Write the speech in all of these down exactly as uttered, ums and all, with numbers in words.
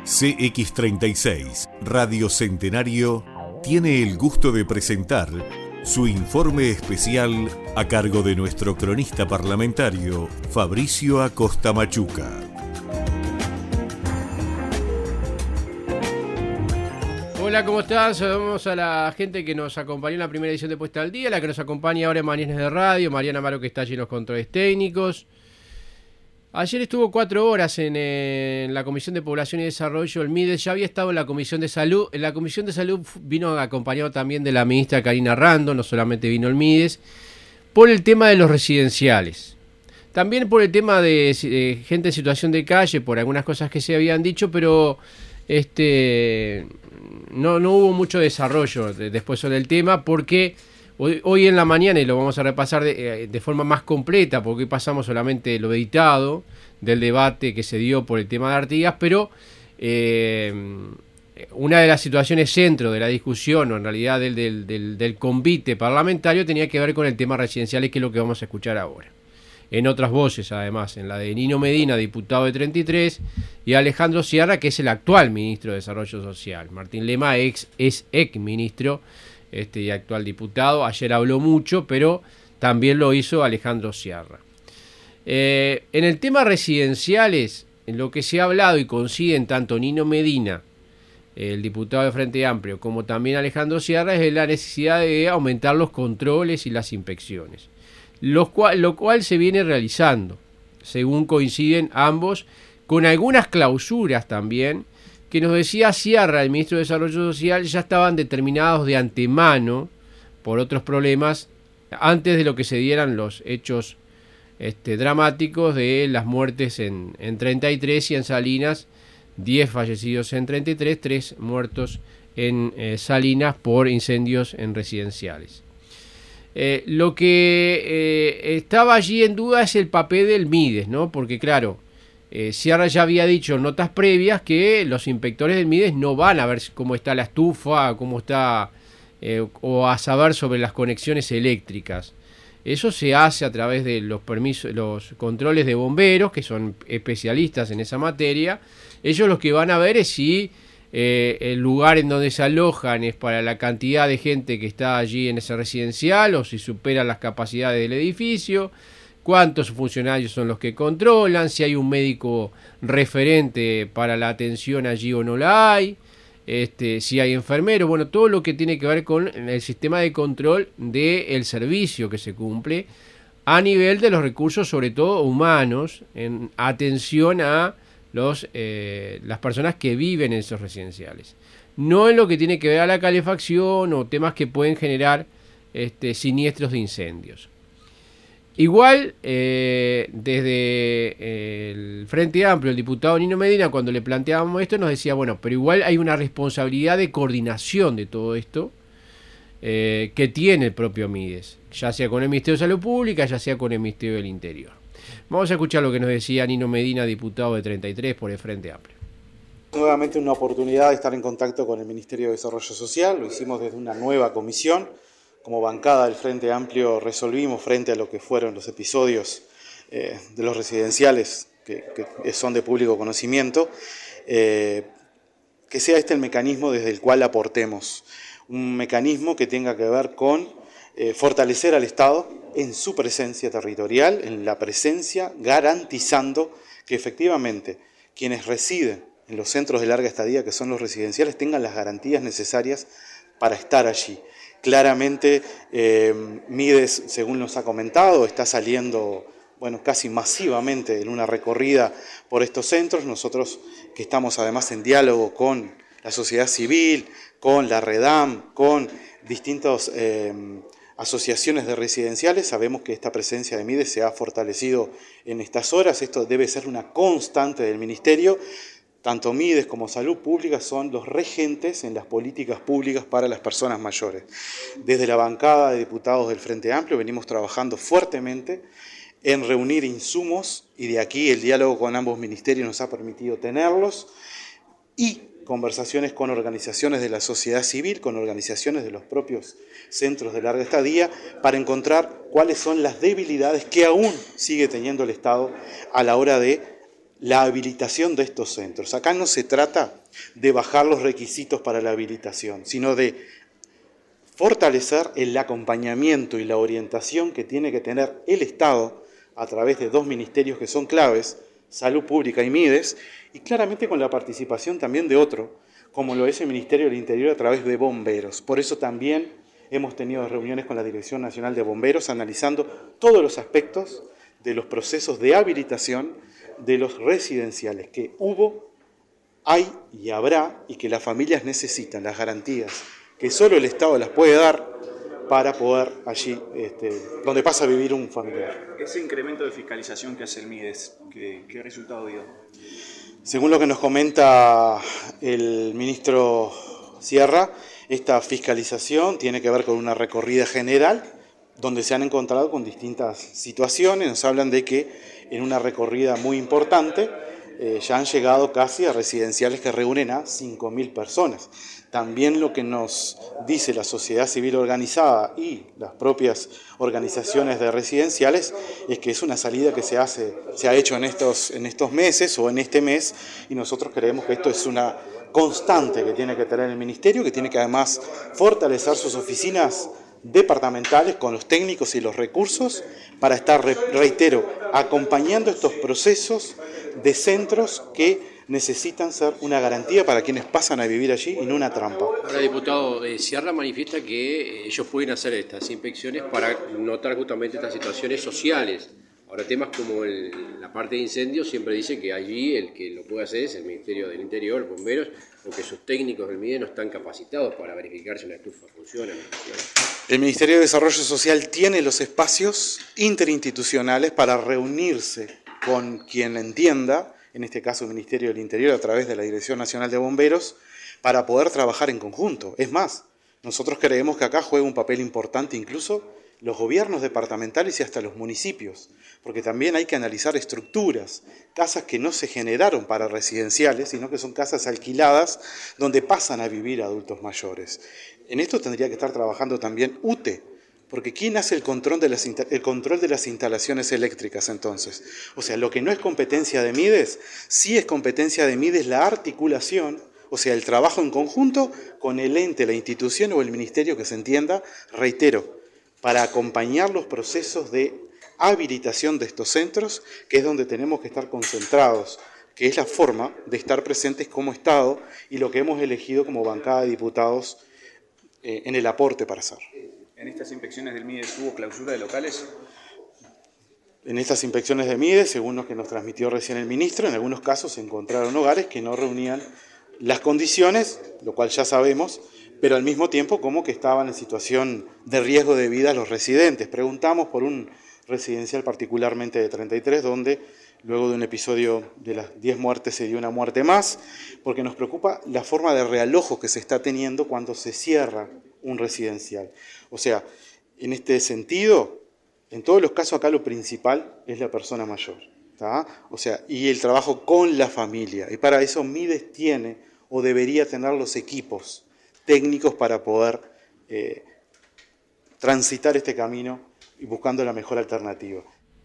C X treinta y seis, Radio Centenario, tiene el gusto de presentar su informe especial a cargo de nuestro cronista parlamentario, Fabricio Acosta Machuca. Hola, ¿cómo están? Saludamos a la gente que nos acompañó en la primera edición de Puesta al Día, la que nos acompaña ahora en Mañanas de Radio, Mariana Amaro, que está allí en los controles técnicos. Ayer estuvo cuatro horas en, en la Comisión de Población y Desarrollo, el MIDES. Ya había estado en la Comisión de Salud. En la Comisión de Salud vino acompañado también de la ministra Karina Rando, no solamente vino el MIDES, por el tema de los residenciales. También por el tema de, de gente en situación de calle, por algunas cosas que se habían dicho, pero este no, no hubo mucho desarrollo de, después sobre el tema, porque Hoy, hoy en la mañana, y lo vamos a repasar de, de forma más completa, porque hoy pasamos solamente lo editado del debate que se dio por el tema de Artigas, pero eh, una de las situaciones centro de la discusión, o en realidad del, del, del, del convite parlamentario, tenía que ver con el tema residenciales, que es lo que vamos a escuchar ahora. En otras voces, además, en la de Nino Medina, diputado de treinta y tres, y Alejandro Sierra, que es el actual ministro de Desarrollo Social. Martín Lema ex, es ex ministro Este, y actual diputado. Ayer habló mucho, pero también lo hizo Alejandro Sierra. Eh, en el tema residenciales, en lo que se ha hablado y coinciden tanto Nino Medina, el diputado de Frente Amplio, como también Alejandro Sierra, es la necesidad de aumentar los controles y las inspecciones, lo cual, lo cual se viene realizando, según coinciden ambos, con algunas clausuras también, que nos decía Sierra, el ministro de Desarrollo Social, ya estaban determinados de antemano por otros problemas antes de lo que se dieran los hechos este, dramáticos de las muertes en, en treinta y tres y en Salinas, diez fallecidos en treinta y tres, tres muertos en eh, Salinas por incendios en residenciales. Eh, lo que eh, estaba allí en duda es el papel del MIDES, ¿no? Porque claro, Eh, Sierra ya había dicho en notas previas que los inspectores del MIDES no van a ver cómo está la estufa, cómo está, eh, o a saber sobre las conexiones eléctricas. Eso se hace a través de los permisos, los controles de bomberos, que son especialistas en esa materia. Ellos lo que van a ver es si eh, el lugar en donde se alojan es para la cantidad de gente que está allí en ese residencial, o si superan las capacidades del edificio, cuántos funcionarios son los que controlan, si hay un médico referente para la atención allí o no la hay, este, si hay enfermeros, bueno, todo lo que tiene que ver con el sistema de control del servicio que se cumple a nivel de los recursos, sobre todo humanos, en atención a los, eh, las personas que viven en esos residenciales. No en lo que tiene que ver a la calefacción o temas que pueden generar este, siniestros de incendios. Igual, eh, desde el Frente Amplio, el diputado Nino Medina, cuando le planteábamos esto, nos decía, bueno, pero igual hay una responsabilidad de coordinación de todo esto eh, que tiene el propio MIDES, ya sea con el Ministerio de Salud Pública, ya sea con el Ministerio del Interior. Vamos a escuchar lo que nos decía Nino Medina, diputado de treinta y tres por el Frente Amplio. Nuevamente una oportunidad de estar en contacto con el Ministerio de Desarrollo Social, lo hicimos desde una nueva comisión. Como bancada del Frente Amplio resolvimos frente a lo que fueron los episodios eh, de los residenciales que, que son de público conocimiento, eh, que sea este el mecanismo desde el cual aportemos. Un mecanismo que tenga que ver con eh, fortalecer al Estado en su presencia territorial, en la presencia, garantizando que efectivamente quienes residen en los centros de larga estadía, que son los residenciales, tengan las garantías necesarias para estar allí. Claramente, eh, MIDES, según nos ha comentado, está saliendo bueno, casi masivamente en una recorrida por estos centros. Nosotros, que estamos además en diálogo con la sociedad civil, con la REDAM, con distintas eh, asociaciones de residenciales, sabemos que esta presencia de MIDES se ha fortalecido en estas horas. Esto debe ser una constante del Ministerio. Tanto MIDES como Salud Pública son los regentes en las políticas públicas para las personas mayores. Desde la bancada de diputados del Frente Amplio venimos trabajando fuertemente en reunir insumos, y de aquí el diálogo con ambos ministerios nos ha permitido tenerlos, y conversaciones con organizaciones de la sociedad civil, con organizaciones de los propios centros de larga estadía, para encontrar cuáles son las debilidades que aún sigue teniendo el Estado a la hora de la habilitación de estos centros. Acá no se trata de bajar los requisitos para la habilitación, sino de fortalecer el acompañamiento y la orientación que tiene que tener el Estado a través de dos ministerios que son claves, Salud Pública y Mides, y claramente con la participación también de otro, como lo es el Ministerio del Interior a través de Bomberos. Por eso también hemos tenido reuniones con la Dirección Nacional de Bomberos analizando todos los aspectos de los procesos de habilitación de los residenciales que hubo, hay y habrá, y que las familias necesitan las garantías que solo el Estado las puede dar para poder allí, este, donde pasa a vivir un familiar. Ese incremento de fiscalización que hace el Mides, ¿qué, qué resultado dio? Según lo que nos comenta el ministro Sierra, esta fiscalización tiene que ver con una recorrida general, donde se han encontrado con distintas situaciones. Nos hablan de que en una recorrida muy importante eh, ya han llegado casi a residenciales que reúnen a cinco mil personas. También lo que nos dice la sociedad civil organizada y las propias organizaciones de residenciales es que es una salida que se hace, se ha hecho en estos, en estos meses o en este mes, y nosotros creemos que esto es una constante que tiene que tener el Ministerio, que tiene que además fortalecer sus oficinas departamentales con los técnicos y los recursos para estar, reitero, acompañando estos procesos de centros que necesitan ser una garantía para quienes pasan a vivir allí y no una trampa. Ahora, diputado, eh, Sierra manifiesta que ellos pueden hacer estas inspecciones para notar justamente estas situaciones sociales. Ahora, temas como el, la parte de incendios, siempre dice que allí el que lo puede hacer es el Ministerio del Interior, bomberos, porque sus técnicos del MIDES no están capacitados para verificar si una estufa funciona. El Ministerio de Desarrollo Social tiene los espacios interinstitucionales para reunirse con quien entienda, en este caso el Ministerio del Interior a través de la Dirección Nacional de Bomberos, para poder trabajar en conjunto. Es más, nosotros creemos que acá juega un papel importante incluso los gobiernos departamentales y hasta los municipios, porque también hay que analizar estructuras, casas que no se generaron para residenciales, sino que son casas alquiladas donde pasan a vivir adultos mayores. En esto tendría que estar trabajando también U T E, porque ¿quién hace el control de las, el control de las instalaciones eléctricas entonces? O sea, lo que no es competencia de Mides, sí es competencia de Mides la articulación, o sea, el trabajo en conjunto con el ente, la institución o el ministerio que se entienda, reitero, para acompañar los procesos de habilitación de estos centros, que es donde tenemos que estar concentrados, que es la forma de estar presentes como Estado y lo que hemos elegido como bancada de diputados eh, en el aporte para hacer. ¿En estas inspecciones del Mides hubo clausura de locales? En estas inspecciones de Mides, según lo que nos transmitió recién el ministro, en algunos casos se encontraron hogares que no reunían las condiciones, lo cual ya sabemos, pero al mismo tiempo como que estaban en situación de riesgo de vida los residentes. Preguntamos por un residencial particularmente de treinta y tres, donde luego de un episodio de las diez muertes se dio una muerte más, porque nos preocupa la forma de realojo que se está teniendo cuando se cierra un residencial. O sea, en este sentido, en todos los casos acá lo principal es la persona mayor, ¿tá? O sea, y el trabajo con la familia. Y para eso Mides tiene o debería tener los equipos técnicos para poder eh, transitar este camino y buscando la mejor alternativa.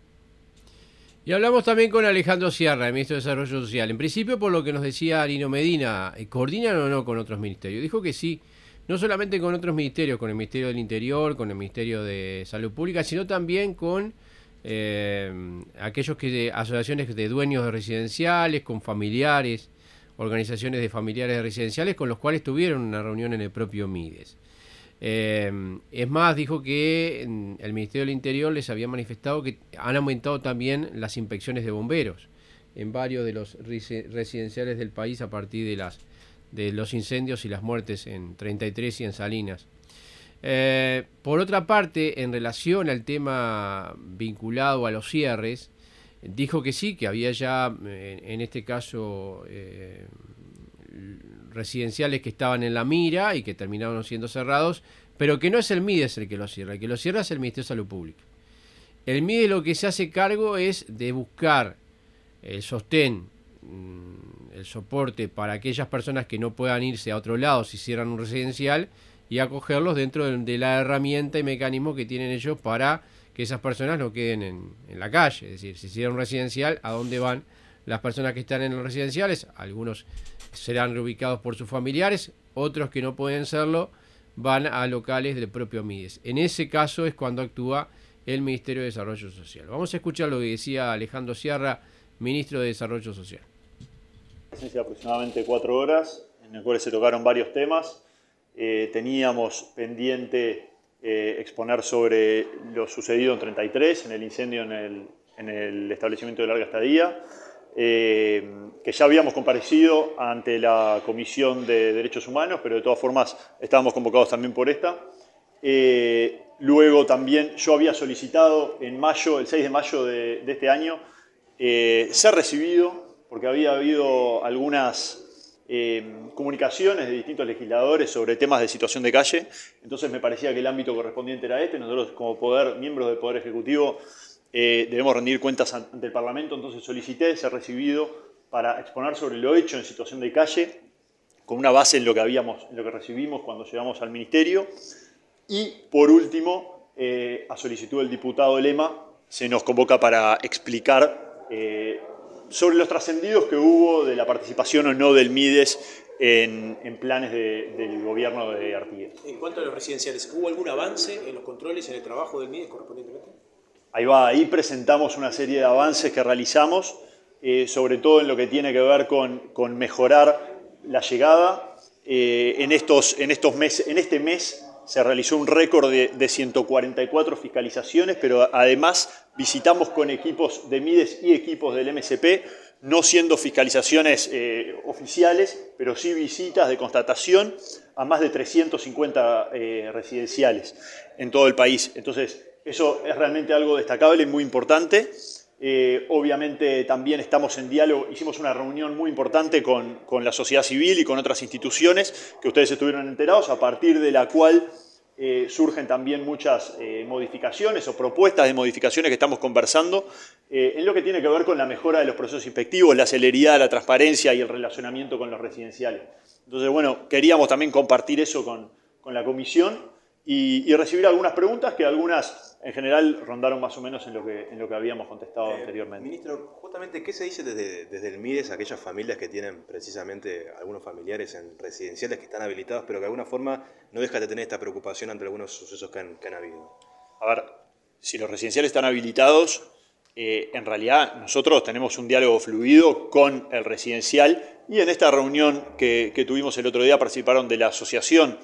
Y hablamos también con Alejandro Sierra, el ministro de Desarrollo Social. En principio, por lo que nos decía Lino Medina, ¿coordinan o no con otros ministerios? Dijo que sí, no solamente con otros ministerios, con el Ministerio del Interior, con el Ministerio de Salud Pública, sino también con eh, aquellos que asociaciones de dueños de residenciales, con familiares, organizaciones de familiares de residenciales, con los cuales tuvieron una reunión en el propio Mides. Eh, es más, dijo que el Ministerio del Interior les había manifestado que han aumentado también las inspecciones de bomberos en varios de los residenciales del país a partir de las de los incendios y las muertes en treinta y tres y en Salinas. Eh, por otra parte, en relación al tema vinculado a los cierres, dijo que sí, que había ya, en, en este caso, eh, residenciales que estaban en la mira y que terminaron siendo cerrados, pero que no es el Mides el que los cierra, el que los cierra es el Ministerio de Salud Pública. El Mides lo que se hace cargo es de buscar el sostén, el soporte para aquellas personas que no puedan irse a otro lado si cierran un residencial y acogerlos dentro de, de la herramienta y mecanismo que tienen ellos para que esas personas no queden en, en la calle. Es decir, si cierran un residencial, ¿a dónde van las personas que están en los residenciales, algunos serán reubicados por sus familiares, otros que no pueden serlo van a locales del propio MIDES. En ese caso es cuando actúa el Ministerio de Desarrollo Social. Vamos a escuchar lo que decía Alejandro Sierra, ministro de Desarrollo Social. Presencia aproximadamente cuatro horas, en el cual se tocaron varios temas. Eh, teníamos pendiente eh, exponer sobre lo sucedido en treinta y tres, en el incendio en el, en el establecimiento de larga estadía, eh, que ya habíamos comparecido ante la Comisión de Derechos Humanos, pero de todas formas estábamos convocados también por esta. Eh, luego también yo había solicitado en mayo, el seis de mayo de, de este año, eh, ser recibido, porque había habido algunas eh, comunicaciones de distintos legisladores sobre temas de situación de calle, entonces me parecía que el ámbito correspondiente era este. Nosotros como poder, miembros del Poder Ejecutivo, eh, debemos rendir cuentas ante el Parlamento, entonces solicité ser recibido para exponer sobre lo hecho en situación de calle, con una base en lo que, habíamos, en lo que recibimos cuando llegamos al Ministerio. Y, por último, eh, a solicitud del diputado Lema, se nos convoca para explicar eh, sobre los trascendidos que hubo de la participación o no del MIDES en, en planes de, del gobierno de Artigas. En cuanto a los residenciales, ¿hubo algún avance en los controles, en el trabajo del MIDES correspondientemente? Ahí va, ahí presentamos una serie de avances que realizamos, eh, sobre todo en lo que tiene que ver con, con mejorar la llegada. Eh, en, estos, en, estos meses, en este mes se realizó un récord de, de ciento cuarenta y cuatro fiscalizaciones, pero además visitamos con equipos de MIDES y equipos del M S P, no siendo fiscalizaciones eh, oficiales, pero sí visitas de constatación a más de trescientos cincuenta eh, residenciales en todo el país. Entonces, eso es realmente algo destacable y muy importante. Eh, obviamente también estamos en diálogo, hicimos una reunión muy importante con, con la sociedad civil y con otras instituciones que ustedes estuvieron enterados, a partir de la cual eh, surgen también muchas eh, modificaciones o propuestas de modificaciones que estamos conversando eh, en lo que tiene que ver con la mejora de los procesos inspectivos, la celeridad, la transparencia y el relacionamiento con los residenciales. Entonces, bueno, queríamos también compartir eso con, con la comisión y, y recibir algunas preguntas que algunas en general rondaron más o menos en lo que, en lo que habíamos contestado eh, anteriormente. Ministro, justamente, ¿qué se dice desde, desde el MIDES a aquellas familias que tienen precisamente algunos familiares en residenciales que están habilitados, pero que de alguna forma no dejan de tener esta preocupación ante algunos sucesos que han, que han habido? A ver, si los residenciales están habilitados, eh, en realidad nosotros tenemos un diálogo fluido con el residencial, y en esta reunión que, que tuvimos el otro día participaron de la Asociación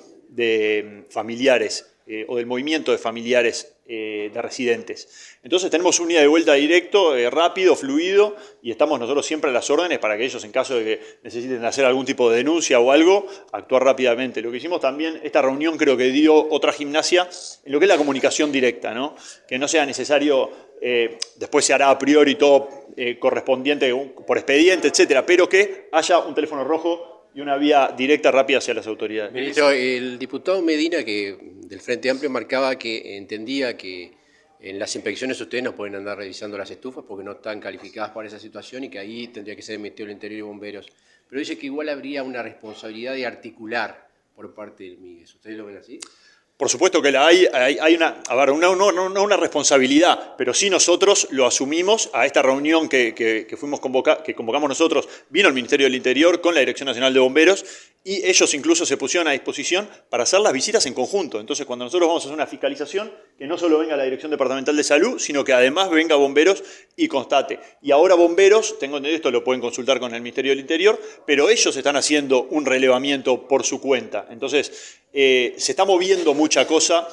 de Familiares eh, o del Movimiento de Familiares eh, de Residentes. Entonces tenemos un ida de vuelta directo, eh, rápido, fluido, y estamos nosotros siempre a las órdenes para que ellos, en caso de que necesiten hacer algún tipo de denuncia o algo, actuar rápidamente. Lo que hicimos también, esta reunión creo que dio otra gimnasia en lo que es la comunicación directa, ¿no? Que no sea necesario, eh, después se hará a priori todo eh, correspondiente por expediente, etcétera, pero que haya un teléfono rojo y una vía directa, rápida hacia las autoridades. Ministro, el diputado Medina, que del Frente Amplio, marcaba que entendía que en las inspecciones ustedes no pueden andar revisando las estufas porque no están calificadas para esa situación y que ahí tendría que ser el Ministerio del Interior y Bomberos. Pero dice que igual habría una responsabilidad de articular por parte del MIDES. ¿Ustedes lo ven así? Por supuesto que la hay, hay, hay una, a ver, una, no, no, no una responsabilidad, pero sí nosotros lo asumimos. A esta reunión que, que, que, fuimos convoca, que convocamos nosotros, vino el Ministerio del Interior con la Dirección Nacional de Bomberos, y ellos incluso se pusieron a disposición para hacer las visitas en conjunto. Entonces, cuando nosotros vamos a hacer una fiscalización, que no solo venga la Dirección Departamental de Salud, sino que además venga Bomberos y constate. Y ahora Bomberos, tengo entendido, esto lo pueden consultar con el Ministerio del Interior, pero ellos están haciendo un relevamiento por su cuenta. Entonces, eh, se está moviendo mucha cosa,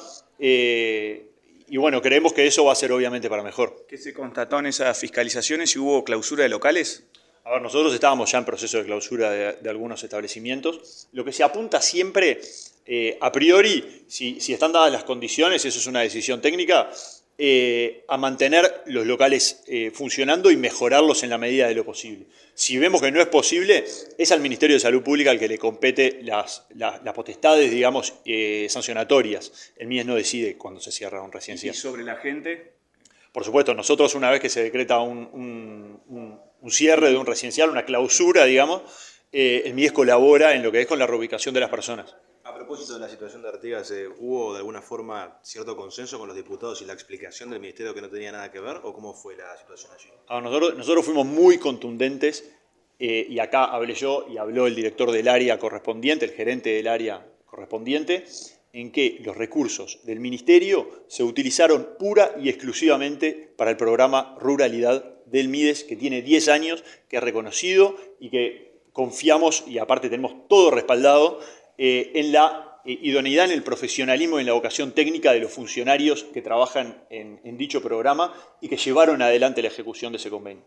eh, y bueno, creemos que eso va a ser obviamente para mejor. ¿Qué se constató en esas fiscalizaciones? ¿Y hubo clausura de locales? A ver, nosotros estábamos ya en proceso de clausura de, de algunos establecimientos. Lo que se apunta siempre, eh, a priori, si, si están dadas las condiciones, eso es una decisión técnica, eh, a mantener los locales eh, funcionando y mejorarlos en la medida de lo posible. Si vemos que no es posible, es al Ministerio de Salud Pública al que le compete las, las, las potestades, digamos, eh, sancionatorias. El MIDES no decide cuando se cierra un residencial. ¿Y sobre la gente? Por supuesto, nosotros una vez que se decreta un, un, un, un cierre de un residencial, una clausura, digamos, eh, el MIDES colabora en lo que es con la reubicación de las personas. A propósito de la situación de Artigas, eh, ¿hubo de alguna forma cierto consenso con los diputados y la explicación del Ministerio que no tenía nada que ver? ¿O cómo fue la situación allí? Ah, nosotros, nosotros fuimos muy contundentes, eh, y acá hablé yo y habló el director del área correspondiente, el gerente del área correspondiente, en que los recursos del Ministerio se utilizaron pura y exclusivamente para el programa Ruralidad del MIDES, que tiene diez años, que es reconocido y que confiamos, y aparte tenemos todo respaldado, eh, en la eh, idoneidad, en el profesionalismo y en la vocación técnica de los funcionarios que trabajan en, en dicho programa y que llevaron adelante la ejecución de ese convenio.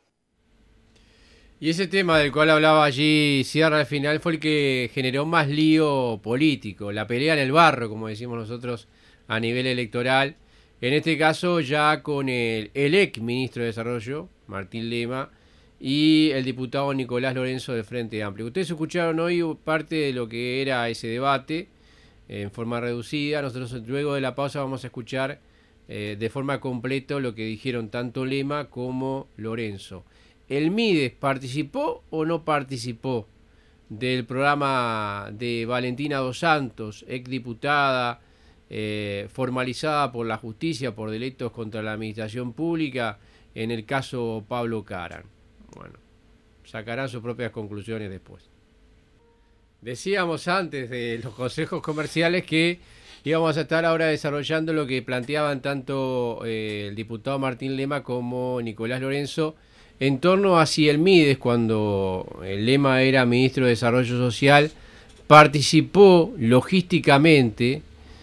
Y ese tema del cual hablaba allí Sierra al final fue el que generó más lío político, la pelea en el barro, como decimos nosotros, a nivel electoral. En este caso ya con el, el ex ministro de Desarrollo, Martín Lema, y el diputado Nicolás Lorenzo de Frente Amplio. Ustedes escucharon hoy parte de lo que era ese debate en forma reducida. Nosotros luego de la pausa vamos a escuchar eh, de forma completa lo que dijeron tanto Lema como Lorenzo. ¿El MIDES participó o no participó del programa de Valentina Dos Santos, exdiputada, eh, formalizada por la justicia por delitos contra la administración pública en el caso Pablo Caran? Bueno, sacarán sus propias conclusiones después. Decíamos antes de los consejos comerciales que íbamos a estar ahora desarrollando lo que planteaban tanto eh, el diputado Martín Lema como Nicolás Lorenzo en torno a si el MIDES, cuando el Lema era ministro de Desarrollo Social, participó logísticamente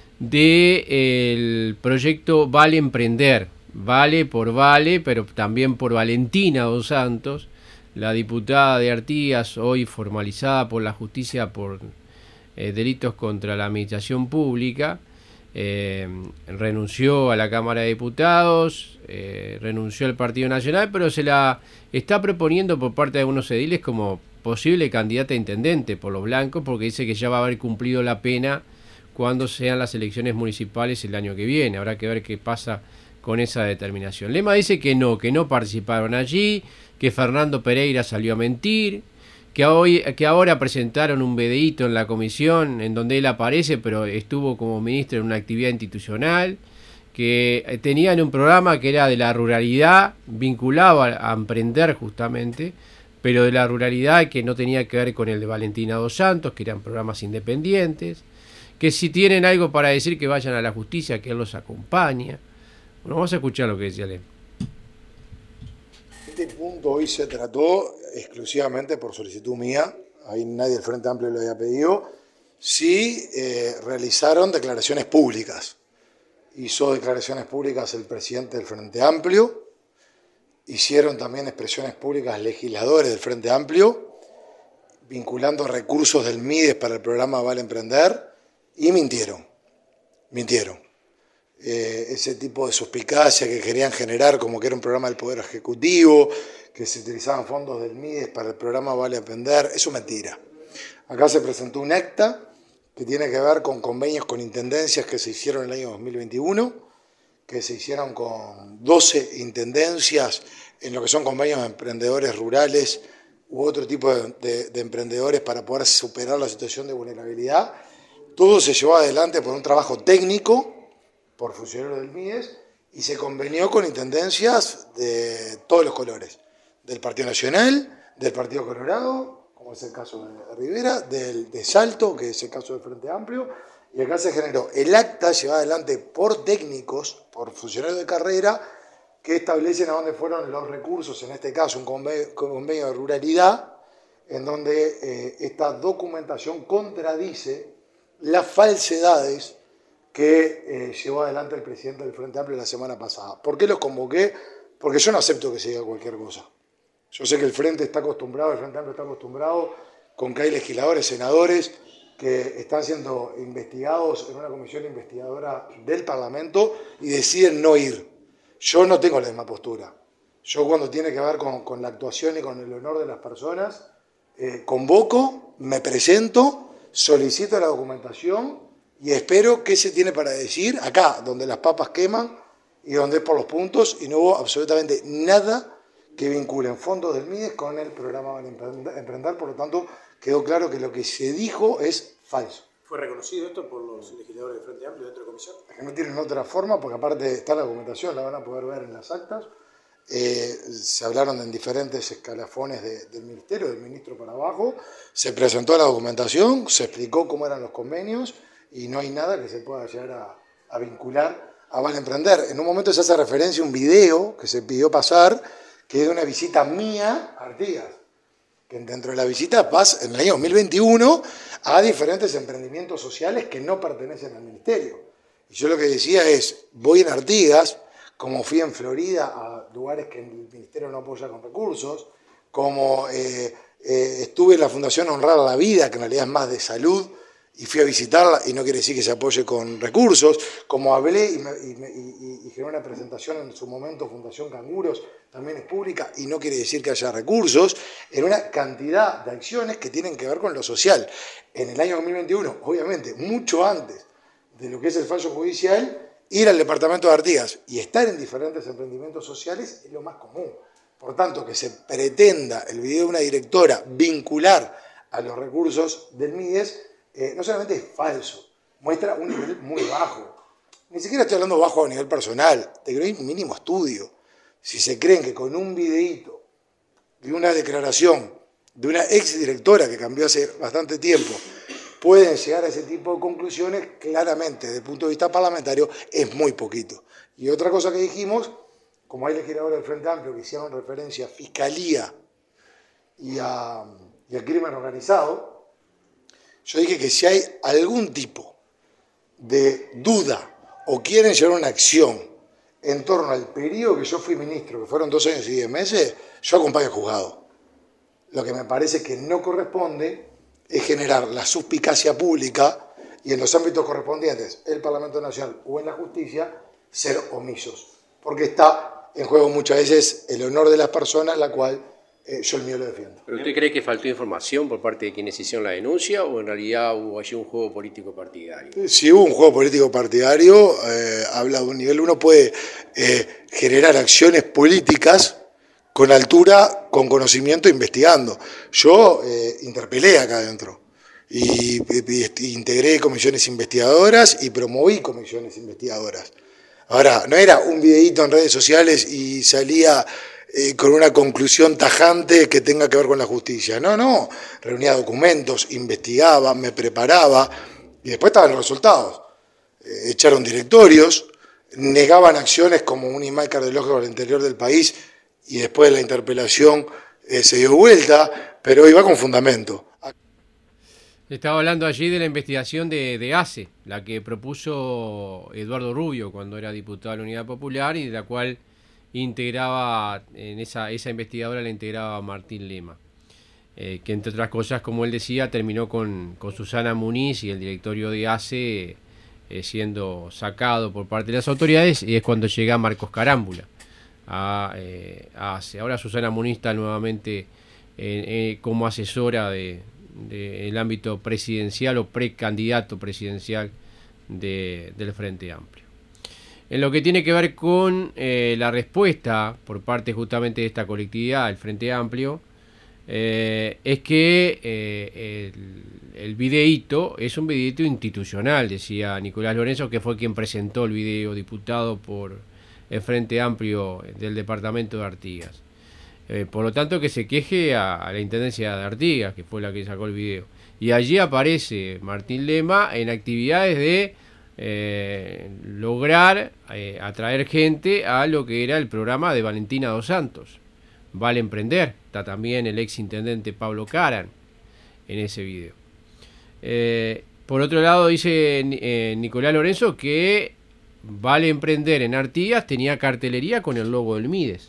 del proyecto Vale Emprender. Vale por Vale, pero también por Valentina Dos Santos, la diputada de Artigas, hoy formalizada por la justicia por eh, delitos contra la administración pública. Eh, renunció a la Cámara de Diputados, eh, renunció al Partido Nacional, pero se la está proponiendo por parte de algunos ediles como posible candidata a intendente por los blancos, porque dice que ya va a haber cumplido la pena cuando sean las elecciones municipales el año que viene. Habrá que ver qué pasa con esa determinación. Lema dice que no, que no participaron allí, que Fernando Pereira salió a mentir, que hoy, que ahora presentaron un videíto en la comisión en donde él aparece, pero estuvo como ministro en una actividad institucional, que tenían un programa que era de la ruralidad, vinculado a, a emprender justamente, pero de la ruralidad que no tenía que ver con el de Valentina Dos Santos, que eran programas independientes, que si tienen algo para decir que vayan a la justicia, que él los acompaña. Bueno, vamos a escuchar lo que decía Lema. Este punto hoy se trató exclusivamente por solicitud mía, ahí nadie del Frente Amplio lo había pedido, sí eh, realizaron declaraciones públicas. Hizo declaraciones públicas el presidente del Frente Amplio, hicieron también expresiones públicas legisladores del Frente Amplio, vinculando recursos del MIDES para el programa Vale Emprender, y mintieron, mintieron. Eh, ese tipo de suspicacia que querían generar como que era un programa del Poder Ejecutivo, que se utilizaban fondos del MIDES para el programa Vale Emprender, eso es mentira. Acá se presentó un acta que tiene que ver con convenios con intendencias que se hicieron en el año dos mil veintiuno, que se hicieron con doce intendencias en lo que son convenios de emprendedores rurales u otro tipo de, de, de emprendedores para poder superar la situación de vulnerabilidad. Todo se llevó adelante por un trabajo técnico, por funcionarios del MIDES, y se convenió con intendencias de todos los colores, del Partido Nacional, del Partido Colorado, como es el caso de Rivera, del, de Salto, que es el caso del Frente Amplio, y acá se generó el acta llevada adelante por técnicos, por funcionarios de carrera, que establecen a dónde fueron los recursos, en este caso un convenio, convenio de ruralidad, en donde eh, esta documentación contradice las falsedades que eh, llevó adelante el presidente del Frente Amplio la semana pasada. ¿Por qué los convoqué? Porque yo no acepto que se diga cualquier cosa. Yo sé que el Frente está acostumbrado, el Frente Amplio está acostumbrado con que hay legisladores, senadores que están siendo investigados en una comisión investigadora del Parlamento y deciden no ir. Yo no tengo la misma postura. Yo cuando tiene que ver con, con la actuación y con el honor de las personas, eh, convoco, me presento, solicito la documentación y espero qué se tiene para decir acá, donde las papas queman y donde es por los puntos, y no hubo absolutamente nada que vincule en fondos del MIDES con el programa Vale Emprender. Por lo tanto, quedó claro que lo que se dijo es falso. ¿Fue reconocido esto por los legisladores del Frente Amplio dentro de la comisión? Es que no tienen otra forma, porque aparte está la documentación, la van a poder ver en las actas. Eh, se hablaron en diferentes escalafones de, del ministerio, del ministro para abajo, se presentó la documentación, se explicó cómo eran los convenios y no hay nada que se pueda llegar a, a vincular a Vale Emprender. En un momento se hace referencia a un video que se pidió pasar, que es de una visita mía a Artigas, que dentro de la visita vas en el año dos mil veintiuno a diferentes emprendimientos sociales que no pertenecen al ministerio. Y yo lo que decía es, voy en Artigas, como fui en Florida a lugares que el ministerio no apoya con recursos, como eh, eh, estuve en la Fundación Honrar a la Vida, que en realidad es más de salud, y fui a visitarla y no quiere decir que se apoye con recursos, como hablé y, me, y, me, y, y generé una presentación en su momento, Fundación Canguros, también es pública y no quiere decir que haya recursos, en una cantidad de acciones que tienen que ver con lo social. En el año dos mil veintiuno, obviamente, mucho antes de lo que es el fallo judicial, ir al departamento de Artigas y estar en diferentes emprendimientos sociales es lo más común. Por tanto, que se pretenda el video de una directora vincular a los recursos del MIDES, Eh, no solamente es falso, muestra un nivel muy bajo. Ni siquiera estoy hablando bajo a nivel personal, te creo un mínimo estudio. Si se creen que con un videíto de una declaración de una exdirectora que cambió hace bastante tiempo pueden llegar a ese tipo de conclusiones, claramente, desde el punto de vista parlamentario, es muy poquito. Y otra cosa que dijimos, como hay legisladores del Frente Amplio que hicieron referencia a Fiscalía y a, y al crimen organizado, yo dije que si hay algún tipo de duda o quieren llevar una acción en torno al periodo que yo fui ministro, que fueron dos años y diez meses, yo acompaño al juzgado. Lo que me parece que no corresponde es generar la suspicacia pública y en los ámbitos correspondientes, el Parlamento Nacional o en la justicia, ser omisos. Porque está en juego muchas veces el honor de las personas, la cual Eh, yo el mío lo defiendo. ¿Pero usted cree que faltó información por parte de quienes hicieron la denuncia o en realidad hubo allí un juego político partidario? Si hubo un juego político partidario, eh, habla de un nivel, uno puede eh, generar acciones políticas con altura, con conocimiento, investigando. Yo eh, interpelé acá adentro y, y, y integré comisiones investigadoras y promoví comisiones investigadoras. Ahora, no era un videíto en redes sociales y salía Eh, con una conclusión tajante que tenga que ver con la justicia. No, no, reunía documentos, investigaba, me preparaba y después estaban los resultados. Eh, echaron directorios, negaban acciones como un imán cardiológico al interior del país y después de la interpelación eh, se dio vuelta, pero iba con fundamento. Estaba hablando allí de la investigación de, de ACE, la que propuso Eduardo Rubio cuando era diputado de la Unidad Popular y de la cual integraba, en esa, esa investigadora la integraba Martín Lema, eh, que entre otras cosas, como él decía, terminó con, con Susana Muniz y el directorio de ACE eh, siendo sacado por parte de las autoridades, y es cuando llega Marcos Carámbula a, eh, a ACE. Ahora Susana Muniz está nuevamente eh, eh, como asesora de, de el ámbito presidencial o precandidato presidencial de, del Frente Amplio. En lo que tiene que ver con eh, la respuesta por parte justamente de esta colectividad, el Frente Amplio, eh, es que eh, el, el videíto es un videíto institucional, decía Nicolás Lorenzo, que fue quien presentó el video, diputado por el Frente Amplio del departamento de Artigas. Eh, por lo tanto, que se queje a, a la Intendencia de Artigas, que fue la que sacó el video. Y allí aparece Martín Lema en actividades de Eh, lograr eh, atraer gente a lo que era el programa de Valentina Dos Santos, Vale Emprender. Está también el ex intendente Pablo Caran en ese video. Eh, por otro lado, dice eh, Nicolás Lorenzo que Vale Emprender en Artigas tenía cartelería con el logo del MIDES.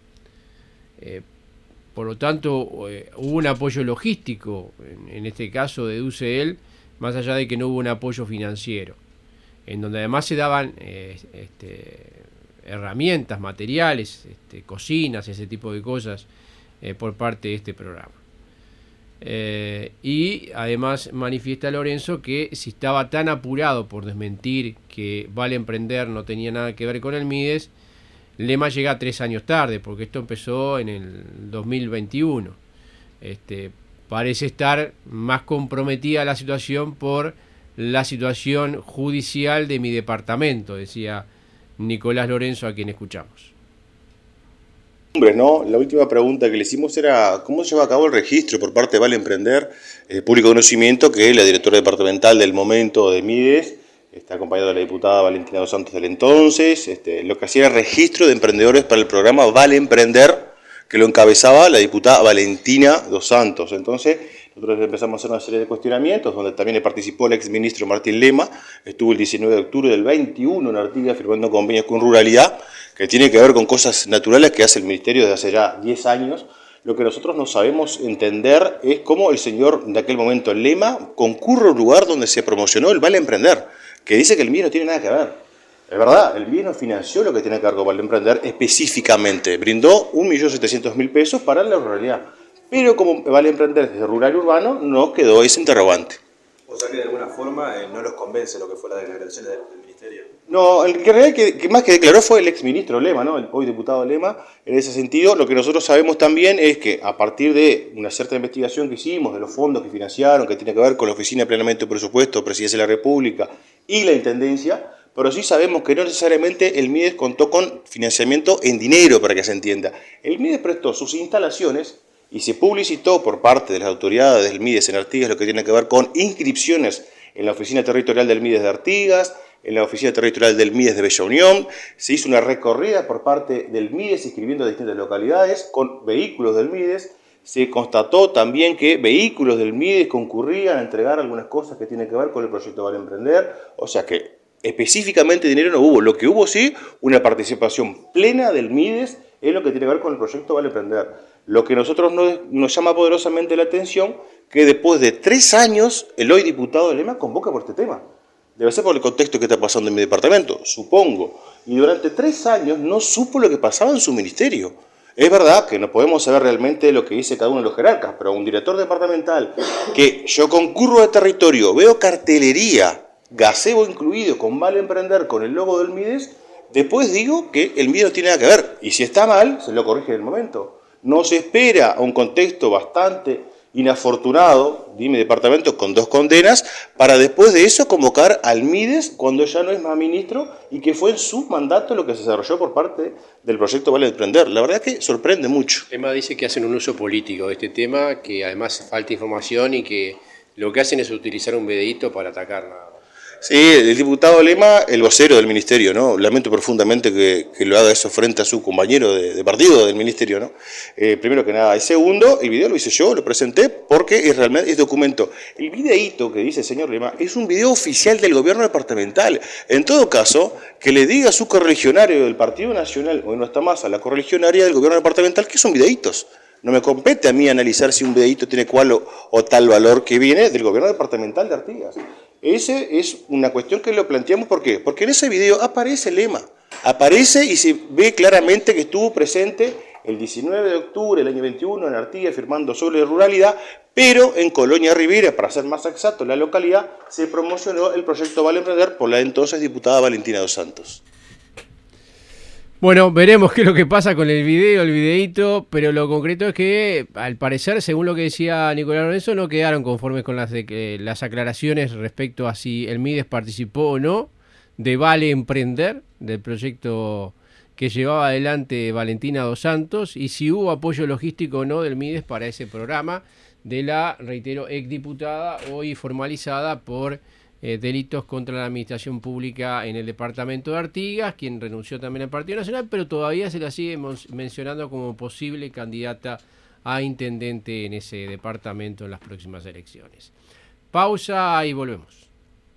Eh, por lo tanto, eh, hubo un apoyo logístico, en, en este caso deduce él, más allá de que no hubo un apoyo financiero, en donde además se daban eh, este, herramientas, materiales, este, cocinas, ese tipo de cosas eh, por parte de este programa. Eh, y además manifiesta Lorenzo que si estaba tan apurado por desmentir que Vale Emprender no tenía nada que ver con el MIDES, Lema llega tres años tarde, porque esto empezó en el dos mil veintiuno. Este, parece estar más comprometida la situación por la situación judicial de mi departamento, decía Nicolás Lorenzo, a quien escuchamos. ¿No? La última pregunta que le hicimos era ¿cómo se lleva a cabo el registro por parte de Vale Emprender? Eh, público conocimiento que la directora departamental del momento de Mides está acompañada de la diputada Valentina Dos Santos del entonces. Este, lo que hacía era registro de emprendedores para el programa Vale Emprender, que lo encabezaba la diputada Valentina Dos Santos. Entonces nosotros empezamos a hacer una serie de cuestionamientos, donde también participó el exministro Martín Lema. Estuvo el diecinueve de octubre del veintiuno en Artigas firmando convenios con Ruralidad, que tiene que ver con cosas naturales que hace el Ministerio desde hace ya diez años. Lo que nosotros no sabemos entender es cómo el señor de aquel momento, Lema, concurre a un lugar donde se promocionó el Vale Emprender, que dice que el M I D E no tiene nada que ver. Es verdad, el M I D E no financió lo que tiene que ver con Vale Emprender específicamente, brindó un millón setecientos mil pesos para la ruralidad. Pero como Vale Emprender desde rural y urbano, no quedó ese interrogante. O sea que de alguna forma eh, no los convence lo que fue la declaración del, del Ministerio. No, el que, realidad que, que más que declaró fue el exministro Lema, ¿no? El hoy diputado Lema. En ese sentido, lo que nosotros sabemos también es que a partir de una cierta investigación que hicimos de los fondos que financiaron, que tiene que ver con la Oficina de Planeamiento y Presupuesto, Presidencia de la República y la Intendencia, pero sí sabemos que no necesariamente el M I D E S contó con financiamiento en dinero, para que se entienda. El M I D E S prestó sus instalaciones y se publicitó por parte de las autoridades del M I D E S en Artigas lo que tiene que ver con inscripciones en la Oficina Territorial del M I D E S de Artigas, en la Oficina Territorial del M I D E S de Bella Unión. Se hizo una recorrida por parte del M I D E S inscribiendo a distintas localidades con vehículos del M I D E S. Se constató también que vehículos del M I D E S concurrían a entregar algunas cosas que tienen que ver con el proyecto Vale Emprender. O sea que específicamente dinero no hubo. Lo que hubo sí, una participación plena del M I D E S en lo que tiene que ver con el proyecto Vale Emprender. Lo que a nosotros nos, nos llama poderosamente la atención, que después de tres años, el hoy diputado de Lema convoca por este tema. Debe ser por el contexto que está pasando en mi departamento, supongo. Y durante tres años no supo lo que pasaba en su ministerio. Es verdad que no podemos saber realmente lo que dice cada uno de los jerarcas, pero un director departamental que yo concurro de territorio, veo cartelería, gazebo incluido, con Vale Emprender, con el logo del M I D E S, después digo que el M I D E S no tiene nada que ver. Y si está mal, se lo corrige en el momento. No se espera a un contexto bastante inafortunado, dime departamento, con dos condenas, para después de eso convocar al M I D E S cuando ya no es más ministro y que fue en su mandato lo que se desarrolló por parte del proyecto Vale Emprender. La verdad es que sorprende mucho. Emma dice que hacen un uso político de este tema, que además falta información y que lo que hacen es utilizar un videíto para atacar nada más. Sí, el diputado Lema, el vocero del ministerio, ¿no? Lamento profundamente que, que lo haga eso frente a su compañero de, de partido del ministerio, ¿no? Eh, primero que nada. Y segundo, el video lo hice yo, lo presenté porque es realmente es documento. El videíto que dice el señor Lema es un video oficial del gobierno departamental. En todo caso, que le diga a su correligionario del Partido Nacional, hoy no está más, a la correligionaria del gobierno departamental, que son videitos. No me compete a mí analizar si un videíto tiene cual o, o tal valor que viene del gobierno departamental de Artigas. Esa es una cuestión que lo planteamos, ¿por qué? Porque en ese video aparece el Lema, aparece y se ve claramente que estuvo presente el diecinueve de octubre del año veintiuno en Artigas firmando sobre ruralidad, pero en Colonia Rivera, para ser más exacto, la localidad, se promocionó el proyecto Vale Emprender por la entonces diputada Valentina Dos Santos. Bueno, veremos qué es lo que pasa con el video, el videíto, pero lo concreto es que, al parecer, según lo que decía Nicolás Lorenzo, no quedaron conformes con las, de, que, las aclaraciones respecto a si el M I D E S participó o no de Vale Emprender, del proyecto que llevaba adelante Valentina Dos Santos, y si hubo apoyo logístico o no del M I D E S para ese programa de la, reitero, exdiputada, hoy formalizada por Eh, delitos contra la administración pública en el departamento de Artigas, quien renunció también al Partido Nacional, pero todavía se la sigue mencionando como posible candidata a intendente en ese departamento en las próximas elecciones. Pausa y volvemos.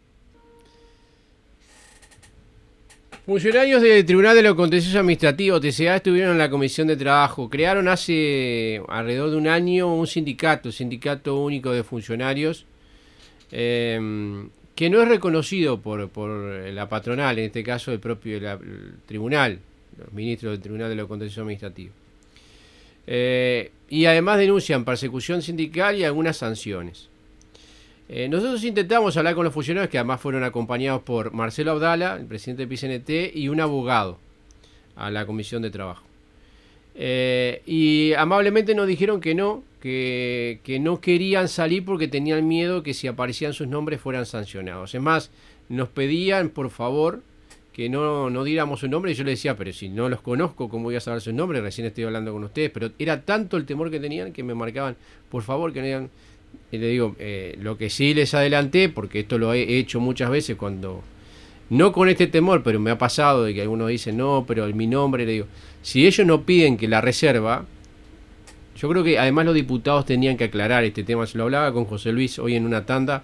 Funcionarios del Tribunal de lo Contencioso Administrativo, T C A, estuvieron en la Comisión de Trabajo. Crearon hace alrededor de un año un sindicato, Sindicato Único de Funcionarios, eh, que no es reconocido por, por la patronal, en este caso el propio la, el tribunal, los ministros del Tribunal de lo Contencioso Administrativo. Eh, y además denuncian persecución sindical y algunas sanciones. Eh, nosotros intentamos hablar con los funcionarios, que además fueron acompañados por Marcelo Abdala, el presidente del P C N T, y un abogado a la Comisión de Trabajo. Eh, y amablemente nos dijeron que no, que, que no querían salir porque tenían miedo que si aparecían sus nombres fueran sancionados. Es más, nos pedían, por favor, que no, no diéramos su nombre, y yo les decía, pero si no los conozco, ¿cómo voy a saber su nombre? Recién estoy hablando con ustedes, pero era tanto el temor que tenían que me marcaban, por favor, que no digan. Y le digo, eh, lo que sí les adelanté, porque esto lo he hecho muchas veces cuando, no con este temor, pero me ha pasado de que algunos dicen, no, pero mi nombre, le digo, si ellos no piden que la reserva, yo creo que además los diputados tenían que aclarar este tema. Se lo hablaba con José Luis hoy en una tanda,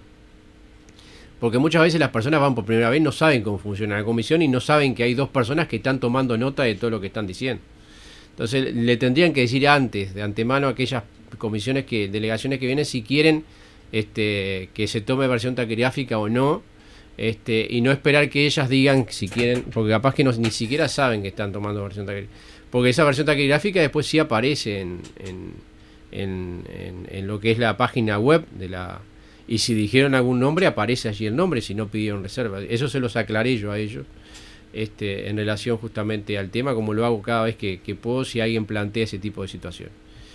porque muchas veces las personas van por primera vez, no saben cómo funciona la comisión y no saben que hay dos personas que están tomando nota de todo lo que están diciendo. Entonces le tendrían que decir antes, de antemano, a aquellas comisiones, que delegaciones que vienen, si quieren este, que se tome versión taquigráfica o no, este, y no esperar que ellas digan si quieren, porque capaz que no, ni siquiera saben que están tomando versión taquigráfica, porque esa versión taquigráfica después sí aparece en, en, en, en, en lo que es la página web de la... Y si dijeron algún nombre, aparece allí el nombre, si no pidieron reserva. Eso se los aclaré yo a ellos, este, en relación justamente al tema, como lo hago cada vez que, que puedo, si alguien plantea ese tipo de situación.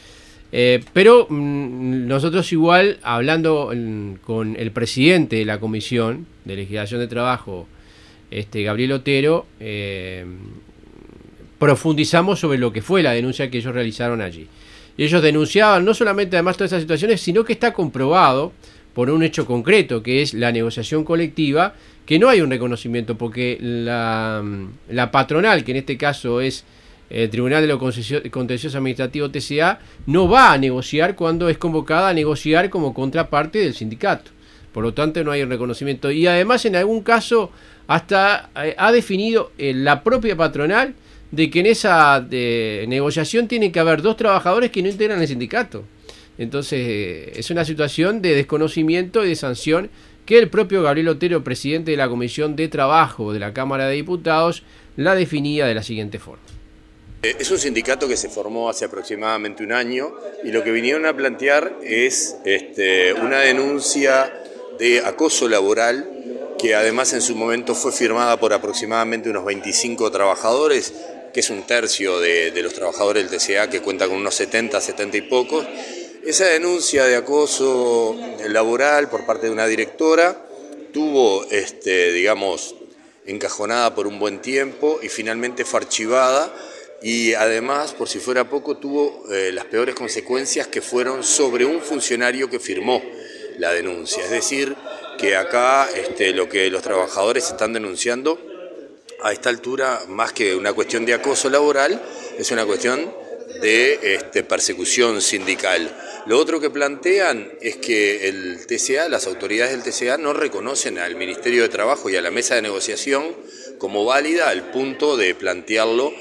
Eh, pero mmm, nosotros igual, hablando en, con el presidente de la Comisión de Legislación de Trabajo, este, Gabriel Otero, eh, profundizamos sobre lo que fue la denuncia que ellos realizaron allí. Y ellos denunciaban no solamente además todas esas situaciones, sino que está comprobado por un hecho concreto, que es la negociación colectiva, que no hay un reconocimiento, porque la, la patronal, que en este caso es el Tribunal de lo Contencioso Administrativo T C A, no va a negociar cuando es convocada a negociar como contraparte del sindicato. Por lo tanto, no hay un reconocimiento. Y además, en algún caso, hasta eh, ha definido eh, la propia patronal de que en esa de, negociación tiene que haber dos trabajadores que no integran el sindicato. Entonces, eh, es una situación de desconocimiento y de sanción que el propio Gabriel Otero, presidente de la Comisión de Trabajo de la Cámara de Diputados, la definía de la siguiente forma. Es un sindicato que se formó hace aproximadamente un año y lo que vinieron a plantear es este, una denuncia de acoso laboral que además en su momento fue firmada por aproximadamente unos veinticinco trabajadores, que es un tercio de, de los trabajadores del T C A, que cuenta con unos setenta, setenta y pocos. Esa denuncia de acoso laboral por parte de una directora tuvo, este, digamos, encajonada por un buen tiempo y finalmente fue archivada. Y además, por si fuera poco, tuvo eh, las peores consecuencias, que fueron sobre un funcionario que firmó la denuncia. Es decir, que acá este, lo que los trabajadores están denunciando a esta altura, más que una cuestión de acoso laboral, es una cuestión de este, persecución sindical. Lo otro que plantean es que el T C A, las autoridades del T C A, no reconocen al Ministerio de Trabajo y a la mesa de negociación como válida al punto de plantearlo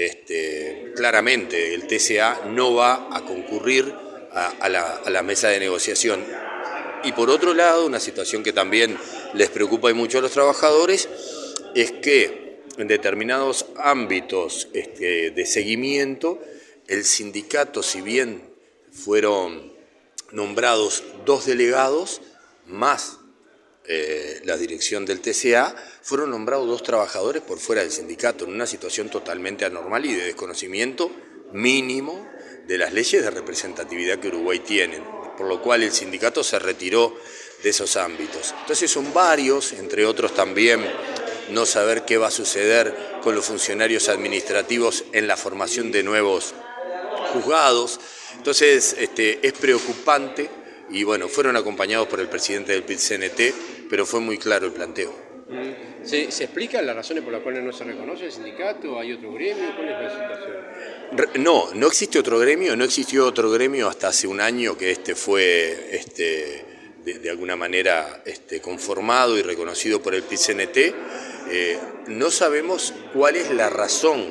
Este, claramente. El T C A no va a concurrir a, a, la, a la mesa de negociación. Y por otro lado, una situación que también les preocupa y mucho a los trabajadores es que en determinados ámbitos este, de seguimiento, el sindicato, si bien fueron nombrados dos delegados más Eh, la dirección del T C A, fueron nombrados dos trabajadores por fuera del sindicato, en una situación totalmente anormal y de desconocimiento mínimo de las leyes de representatividad que Uruguay tiene, por lo cual el sindicato se retiró de esos ámbitos. Entonces son varios, entre otros también no saber qué va a suceder con los funcionarios administrativos en la formación de nuevos juzgados. Entonces este, es preocupante. Y bueno, fueron acompañados por el presidente del P I T C N T, pero fue muy claro el planteo. ¿Se, ¿Se explican las razones por las cuales no se reconoce el sindicato? ¿Hay otro gremio? ¿Cuál es la situación? No, no existe otro gremio, no existió otro gremio hasta hace un año que este fue este, de, de alguna manera este, conformado y reconocido por el P I T C N T. Eh, no sabemos cuál es la razón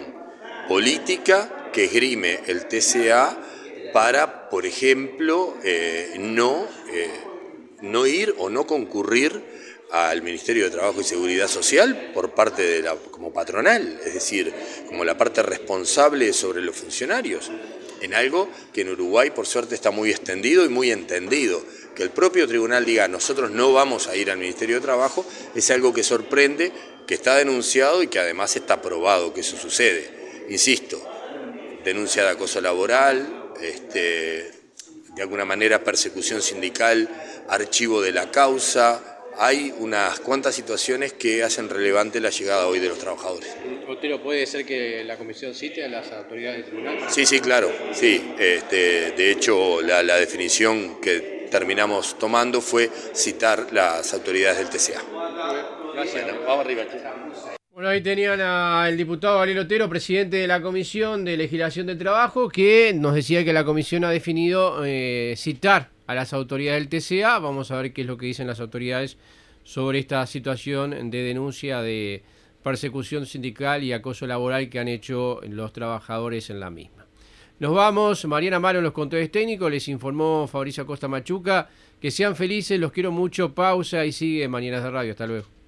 política que esgrime el T C A para, por ejemplo, eh, no, eh, no ir o no concurrir al Ministerio de Trabajo y Seguridad Social por parte de la, como patronal, es decir, como la parte responsable sobre los funcionarios, en algo que en Uruguay, por suerte, está muy extendido y muy entendido. Que el propio tribunal diga, nosotros no vamos a ir al Ministerio de Trabajo, es algo que sorprende, que está denunciado y que además está probado que eso sucede. Insisto, denuncia de acoso laboral, Este, de alguna manera persecución sindical, archivo de la causa. Hay unas cuantas situaciones que hacen relevante la llegada hoy de los trabajadores. Otero, ¿puede ser que la comisión cite a las autoridades del tribunal? Sí, sí, claro, sí. Este, de hecho, la, la definición que terminamos tomando fue citar las autoridades del T C A. Gracias. Bueno, vamos arriba. Bueno, ahí tenían al diputado Gabriel Otero, presidente de la Comisión de Legislación del Trabajo, que nos decía que la comisión ha definido eh, citar a las autoridades del T C A. Vamos a ver qué es lo que dicen las autoridades sobre esta situación de denuncia de persecución sindical y acoso laboral que han hecho los trabajadores en la misma. Nos vamos, Mariana Amaro en los controles técnicos, les informó Fabricio Acosta Machuca. Que sean felices, los quiero mucho, pausa y sigue Mañanas de Radio. Hasta luego.